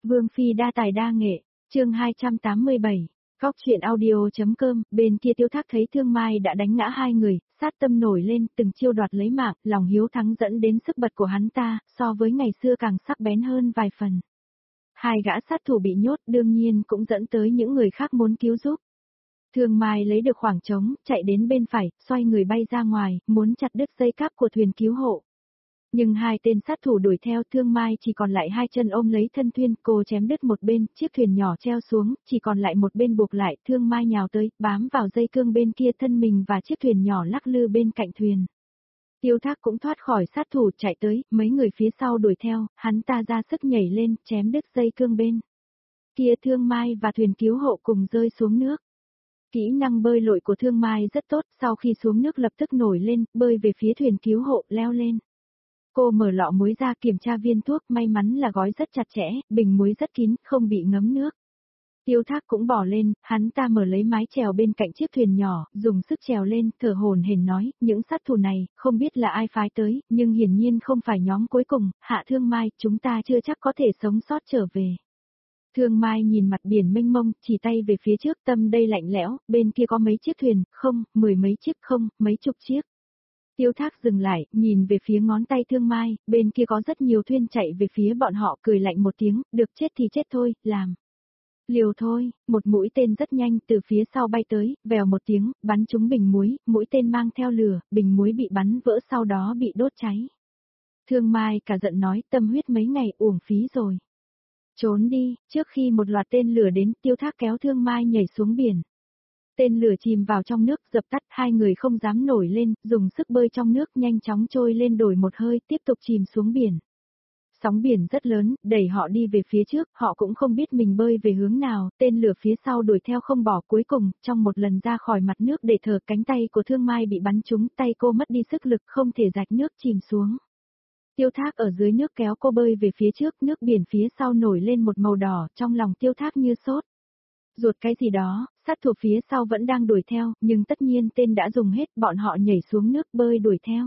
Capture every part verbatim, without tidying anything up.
Vương Phi đa tài đa nghệ, chương hai trăm tám mươi bảy, góc chuyện audio.com, bên kia Tiêu Thác thấy Thương Mai đã đánh ngã hai người, sát tâm nổi lên, từng chiêu đoạt lấy mạng, lòng hiếu thắng dẫn đến sức bật của hắn ta, so với ngày xưa càng sắc bén hơn vài phần. Hai gã sát thủ bị nhốt đương nhiên cũng dẫn tới những người khác muốn cứu giúp. Thương Mai lấy được khoảng trống, chạy đến bên phải, xoay người bay ra ngoài, muốn chặt đứt dây cáp của thuyền cứu hộ. Nhưng hai tên sát thủ đuổi theo, Thương Mai chỉ còn lại hai chân ôm lấy thân thuyền, cô chém đứt một bên, chiếc thuyền nhỏ treo xuống, chỉ còn lại một bên buộc lại, Thương Mai nhào tới, bám vào dây cương bên kia, thân mình và chiếc thuyền nhỏ lắc lư bên cạnh thuyền. Tiêu Thác cũng thoát khỏi sát thủ, chạy tới, mấy người phía sau đuổi theo, hắn ta ra sức nhảy lên, chém đứt dây cương bên kia, Thương Mai và thuyền cứu hộ cùng rơi xuống nước. Kỹ năng bơi lội của Thương Mai rất tốt, sau khi xuống nước lập tức nổi lên, bơi về phía thuyền cứu hộ, leo lên. Cô mở lọ muối ra kiểm tra viên thuốc, may mắn là gói rất chặt chẽ, bình muối rất kín, không bị ngấm nước. Tiêu Thác cũng bỏ lên, hắn ta mở lấy mái chèo bên cạnh chiếc thuyền nhỏ, dùng sức chèo lên, thở hổn hển nói, những sát thủ này, không biết là ai phái tới, nhưng hiển nhiên không phải nhóm cuối cùng, Hạ Thương Mai, chúng ta chưa chắc có thể sống sót trở về. Thương Mai nhìn mặt biển mênh mông, chỉ tay về phía trước, tâm đây lạnh lẽo, bên kia có mấy chiếc thuyền, không, mười mấy chiếc, không, mấy chục chiếc. Tiêu Thác dừng lại, nhìn về phía ngón tay Thương Mai, bên kia có rất nhiều thuyền chạy về phía bọn họ, cười lạnh một tiếng, được chết thì chết thôi, làm. Liều thôi, một mũi tên rất nhanh từ phía sau bay tới, vèo một tiếng, bắn trúng bình muối, mũi tên mang theo lửa, bình muối bị bắn vỡ sau đó bị đốt cháy. Thương Mai cả giận nói, tâm huyết mấy ngày uổng phí rồi. Trốn đi, trước khi một loạt tên lửa đến, Tiêu Thác kéo Thương Mai nhảy xuống biển. Tên lửa chìm vào trong nước, dập tắt, hai người không dám nổi lên, dùng sức bơi trong nước nhanh chóng trôi lên, đổi một hơi, tiếp tục chìm xuống biển. Sóng biển rất lớn, đẩy họ đi về phía trước, họ cũng không biết mình bơi về hướng nào, tên lửa phía sau đuổi theo không bỏ, cuối cùng, trong một lần ra khỏi mặt nước để thở, cánh tay của Thương Mai bị bắn trúng, tay cô mất đi sức lực, không thể rạch nước, chìm xuống. Tiêu Thác ở dưới nước kéo cô bơi về phía trước, nước biển phía sau nổi lên một màu đỏ, trong lòng Tiêu Thác như sốt ruột cái gì đó, sát thủ phía sau vẫn đang đuổi theo, nhưng tất nhiên tên đã dùng hết, bọn họ nhảy xuống nước bơi đuổi theo.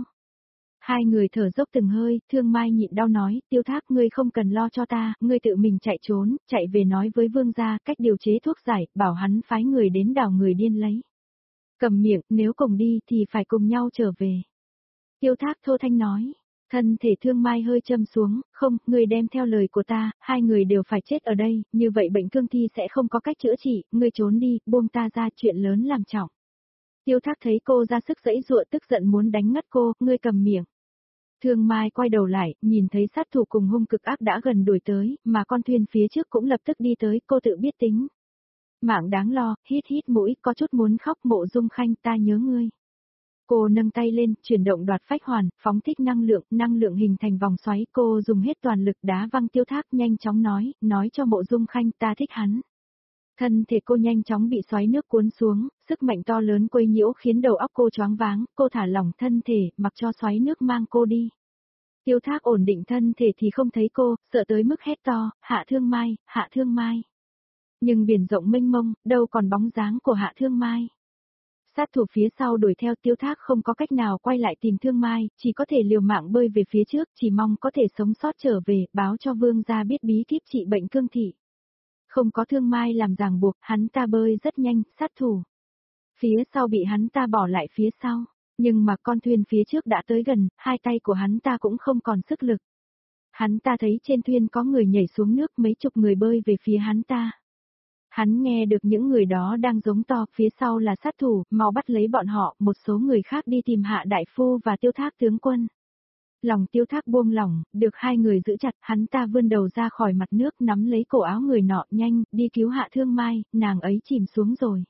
Hai người thở dốc từng hơi, Thương Mai nhịn đau nói, Tiêu Thác ngươi không cần lo cho ta, ngươi tự mình chạy trốn, chạy về nói với vương gia cách điều chế thuốc giải, bảo hắn phái người đến đào người điên lấy. Cầm miệng, nếu cùng đi thì phải cùng nhau trở về. Tiêu Thác thô thanh nói. Thân thể Thương Mai hơi châm xuống, không, ngươi đem theo lời của ta, hai người đều phải chết ở đây, như vậy bệnh cương thi sẽ không có cách chữa trị, ngươi trốn đi, buông ta ra, chuyện lớn làm trọng. Tiêu Thác thấy cô ra sức giãy giụa, tức giận muốn đánh ngất cô, ngươi cầm miệng. Thương Mai quay đầu lại, nhìn thấy sát thủ cùng hung cực ác đã gần đuổi tới, mà con thuyền phía trước cũng lập tức đi tới, cô tự biết tính. Mạng đáng lo, hít hít mũi, có chút muốn khóc, Mộ Dung Khanh, ta nhớ ngươi. Cô nâng tay lên, chuyển động đoạt phách hoàn, phóng thích năng lượng, năng lượng hình thành vòng xoáy, cô dùng hết toàn lực đá văng Tiêu Thác, nhanh chóng nói, nói cho Mộ Dung Khanh ta thích hắn. Thân thể cô nhanh chóng bị xoáy nước cuốn xuống, sức mạnh to lớn quấy nhiễu khiến đầu óc cô choáng váng, cô thả lỏng thân thể, mặc cho xoáy nước mang cô đi. Tiêu Thác ổn định thân thể thì không thấy cô, sợ tới mức hét to, Hạ Thương Mai, Hạ Thương Mai. Nhưng biển rộng mênh mông, đâu còn bóng dáng của Hạ Thương Mai. Sát thủ phía sau đuổi theo, Tiêu Thác không có cách nào quay lại tìm Thương Mai, chỉ có thể liều mạng bơi về phía trước, chỉ mong có thể sống sót trở về, báo cho vương gia biết bí kíp trị bệnh cương thị. Không có Thương Mai làm ràng buộc, hắn ta bơi rất nhanh, sát thủ phía sau bị hắn ta bỏ lại phía sau, nhưng mà con thuyền phía trước đã tới gần, hai tay của hắn ta cũng không còn sức lực. Hắn ta thấy trên thuyền có người nhảy xuống nước, mấy chục người bơi về phía hắn ta. Hắn nghe được những người đó đang giống to, phía sau là sát thủ, mau bắt lấy bọn họ, một số người khác đi tìm Hạ đại phu và Tiêu Thác tướng quân. Lòng Tiêu Thác buông lỏng, được hai người giữ chặt, hắn ta vươn đầu ra khỏi mặt nước, nắm lấy cổ áo người nọ, nhanh, đi cứu Hạ Thương Mai, nàng ấy chìm xuống rồi.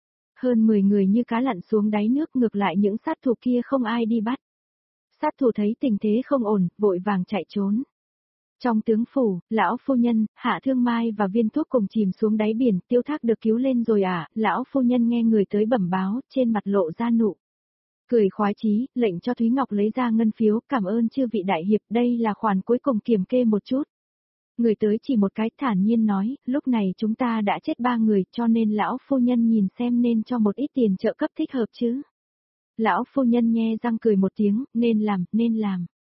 Hơn mười người như cá lặn xuống đáy nước, ngược lại những sát thủ kia không ai đi bắt. Sát thủ thấy tình thế không ổn, vội vàng chạy trốn. Trong tướng phủ, lão phu nhân, Hạ Thương Mai và viên thuốc cùng chìm xuống đáy biển, Tiêu Thác được cứu lên rồi à, lão phu nhân nghe người tới bẩm báo, trên mặt lộ ra nụ cười khoái chí, lệnh cho Thúy Ngọc lấy ra ngân phiếu, cảm ơn chư vị đại hiệp, đây là khoản cuối cùng kiểm kê một chút. Người tới chỉ một cái, thản nhiên nói, lúc này chúng ta đã chết ba người, cho nên lão phu nhân nhìn xem nên cho một ít tiền trợ cấp thích hợp chứ. Lão phu nhân nhe răng cười một tiếng, nên làm, nên làm.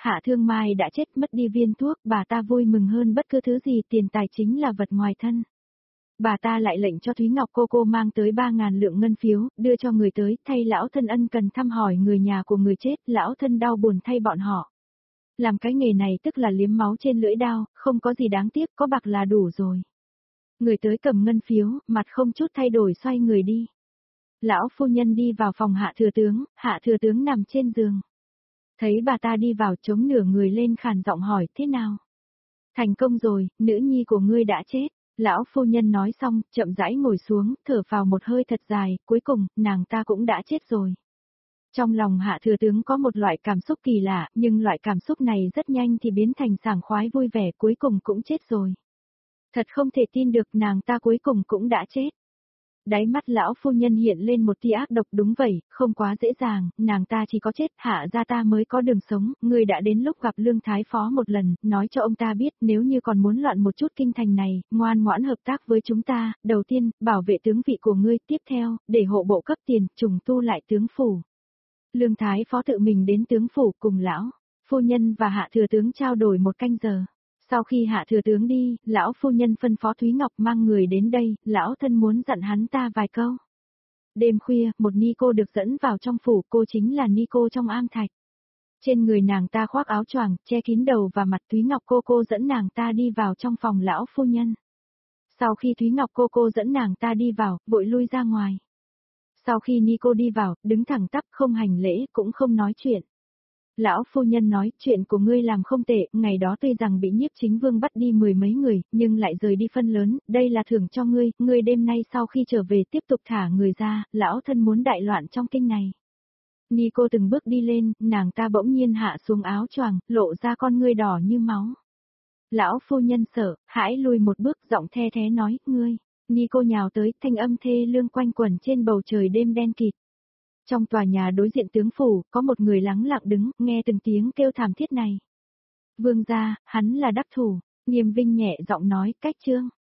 Hạ Thương Mai đã chết, mất đi viên thuốc, bà ta vui mừng hơn bất cứ thứ gì, tiền tài chính là vật ngoài thân. Bà ta lại lệnh cho Thúy Ngọc cô cô mang tới ba ngàn lượng ngân phiếu, đưa cho người tới, thay lão thân ân cần thăm hỏi người nhà của người chết, lão thân đau buồn thay bọn họ. Làm cái nghề này tức là liếm máu trên lưỡi đao, không có gì đáng tiếc, có bạc là đủ rồi. Người tới cầm ngân phiếu, mặt không chút thay đổi xoay người đi. Lão phu nhân đi vào phòng Hạ thừa tướng, Hạ thừa tướng nằm trên giường. Thấy bà ta đi vào, chống nửa người lên khàn giọng hỏi, thế nào? Thành công rồi, nữ nhi của ngươi đã chết. Lão phu nhân nói xong, chậm rãi ngồi xuống, thở vào một hơi thật dài, cuối cùng, nàng ta cũng đã chết rồi. Trong lòng Hạ thừa tướng có một loại cảm xúc kỳ lạ, nhưng loại cảm xúc này rất nhanh thì biến thành sảng khoái vui vẻ, cuối cùng cũng chết rồi. Thật không thể tin được, nàng ta cuối cùng cũng đã chết. Đáy mắt lão phu nhân hiện lên một tia ác độc, đúng vậy, không quá dễ dàng, nàng ta chỉ có chết, Hạ gia ta mới có đường sống, ngươi đã đến lúc gặp Lương Thái Phó một lần, nói cho ông ta biết nếu như còn muốn loạn một chút kinh thành này, ngoan ngoãn hợp tác với chúng ta, đầu tiên, bảo vệ tướng vị của ngươi, tiếp theo, để hộ bộ cấp tiền, trùng tu lại tướng phủ. Lương Thái Phó tự mình đến tướng phủ cùng lão phu nhân và Hạ thừa tướng trao đổi một canh giờ. Sau khi Hạ thừa tướng đi, lão phu nhân phân phó Thúy Ngọc mang người đến đây, lão thân muốn dặn hắn ta vài câu. Đêm khuya, một ni cô được dẫn vào trong phủ, cô chính là ni cô trong am thạch. Trên người nàng ta khoác áo choàng, che kín đầu và mặt. Thúy Ngọc cô cô dẫn nàng ta đi vào trong phòng lão phu nhân. Sau khi Thúy Ngọc cô cô dẫn nàng ta đi vào, vội lui ra ngoài. Sau khi ni cô đi vào, đứng thẳng tắp, không hành lễ, cũng không nói chuyện. Lão phu nhân nói, chuyện của ngươi làm không tệ, ngày đó tuy rằng bị Nhiếp Chính Vương bắt đi mười mấy người, nhưng lại rời đi phân lớn, đây là thưởng cho ngươi, ngươi đêm nay sau khi trở về tiếp tục thả người ra, lão thân muốn đại loạn trong kinh này. Ni cô từng bước đi lên, nàng ta bỗng nhiên hạ xuống áo choàng, lộ ra con ngươi đỏ như máu. Lão phu nhân sợ, hãi lùi một bước, giọng the thế nói, ngươi. Ni cô nhào tới, thanh âm thê lương quanh quẩn trên bầu trời đêm đen kịt. Trong tòa nhà đối diện tướng phủ, có một người lắng lặng đứng, nghe từng tiếng kêu thảm thiết này. Vương gia, hắn là đắc thủ, Nghiêm Vinh nhẹ giọng nói, cách trương.